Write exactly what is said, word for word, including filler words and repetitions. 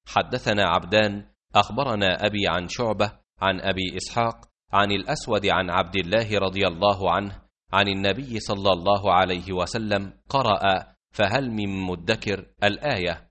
حدثنا عبدان أخبرنا أبي عن شعبة عن أبي إسحاق عن الأسود عن عبد الله رضي الله عنه عن النبي صلى الله عليه وسلم قرأ: فهل من مدكر الآية.